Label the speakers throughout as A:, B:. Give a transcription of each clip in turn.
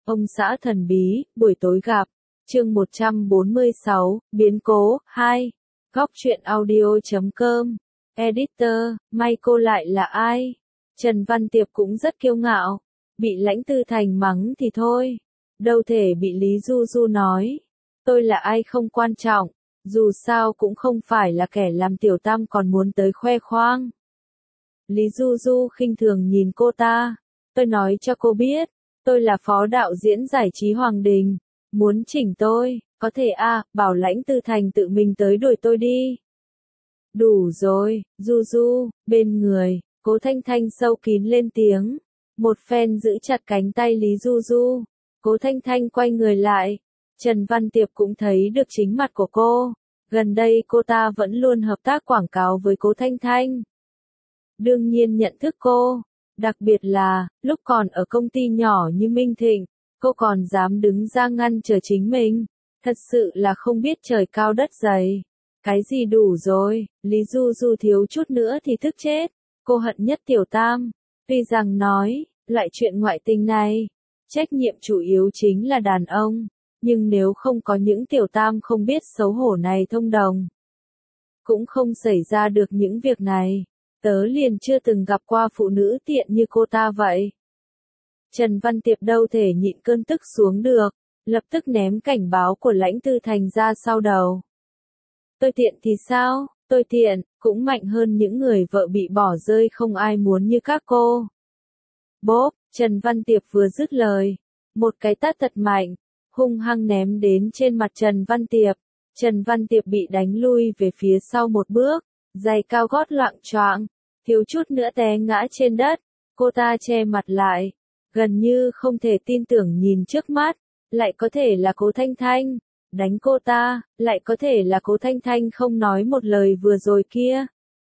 A: Ông xã thần bí, buổi tối gặp. Chương 146, biến cố, 2. Góc truyện audio.com. Editor, may cô lại là ai? Trần Văn Tiệp cũng rất kiêu ngạo. Bị Lãnh Tư Thành mắng thì thôi. Đâu thể bị Lý Du Du nói. Tôi là ai không quan trọng. Dù sao cũng không phải là kẻ làm tiểu tam còn muốn tới khoe khoang. Lý Du Du khinh thường nhìn cô ta. Tôi nói cho cô biết. Tôi là phó đạo diễn giải trí Hoàng Đình. Muốn chỉnh tôi, có thể bảo Lãnh Tư Thành tự mình tới đuổi tôi đi. Đủ rồi, Du Du, bên người, Cố Thanh Thanh sâu kín lên tiếng. Một phen giữ chặt cánh tay Lý Du Du. Cố Thanh Thanh quay người lại. Trần Văn Tiệp cũng thấy được chính mặt của cô. Gần đây cô ta vẫn luôn hợp tác quảng cáo với Cố Thanh Thanh. Đương nhiên nhận thức cô. Đặc biệt là, lúc còn ở công ty nhỏ như Minh Thịnh, cô còn dám đứng ra ngăn trở chính mình. Thật sự là không biết trời cao đất dày. Cái gì đủ rồi, Lý Du Du thiếu chút nữa thì tức chết. Cô hận nhất tiểu tam. Tuy rằng nói, loại chuyện ngoại tình này, trách nhiệm chủ yếu chính là đàn ông. Nhưng nếu không có những tiểu tam không biết xấu hổ này thông đồng, cũng không xảy ra được những việc này. Tớ liền chưa từng gặp qua phụ nữ tiện như cô ta vậy. Trần Văn Tiệp đâu thể nhịn cơn tức xuống được, lập tức ném cảnh báo của Lãnh Tư Thành ra sau đầu. Tôi tiện thì sao, tôi tiện, cũng mạnh hơn những người vợ bị bỏ rơi không ai muốn như các cô. Bốp, Trần Văn Tiệp vừa dứt lời, một cái tát thật mạnh, hung hăng ném đến trên mặt Trần Văn Tiệp. Trần Văn Tiệp bị đánh lui về phía sau một bước, giày cao gót loạng choạng, thiếu chút nữa té ngã trên đất. Cô ta che mặt lại, gần như không thể tin tưởng nhìn trước mắt, lại có thể là Cố Thanh Thanh. Đánh cô ta, lại có thể là Cố Thanh Thanh không nói một lời vừa rồi kia.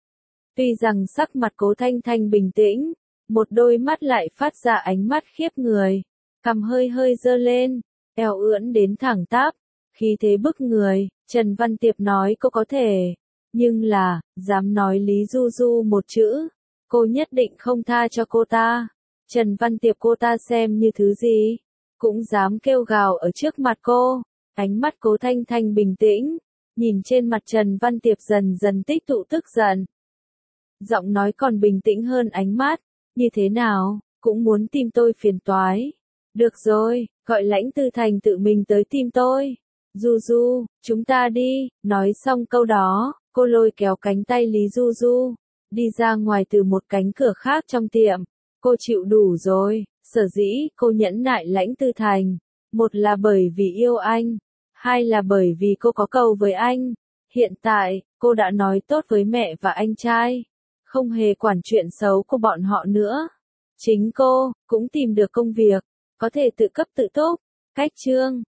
A: Tuy rằng sắc mặt Cố Thanh Thanh bình tĩnh, một đôi mắt lại phát ra ánh mắt khiếp người, cằm hơi hơi giơ lên, eo ưỡn đến thẳng tắp, khí thế bức người. Trần Văn Tiệp nói cô có thể, nhưng là, dám nói Lý Du Du một chữ, cô nhất định không tha cho cô ta. Trần Văn Tiệp cô ta xem như thứ gì, cũng dám kêu gào ở trước mặt cô. Ánh mắt Cố Thanh Thanh bình tĩnh, nhìn trên mặt Trần Văn Tiệp dần dần tích tụ tức giận. Giọng nói còn bình tĩnh hơn ánh mắt, như thế nào, cũng muốn tìm tôi phiền toái. Được rồi, gọi Lãnh Tư Thành tự mình tới tìm tôi. Du Du, chúng ta đi. Nói xong câu đó, cô lôi kéo cánh tay Lý Du Du, đi ra ngoài từ một cánh cửa khác trong tiệm. Cô chịu đủ rồi, sở dĩ cô nhẫn nại Lãnh Tư Thành. Một là bởi vì yêu anh, hai là bởi vì cô có cầu với anh. Hiện tại, cô đã nói tốt với mẹ và anh trai, không hề quản chuyện xấu của bọn họ nữa. Chính cô, cũng tìm được công việc, có thể tự cấp tự túc. Cách chương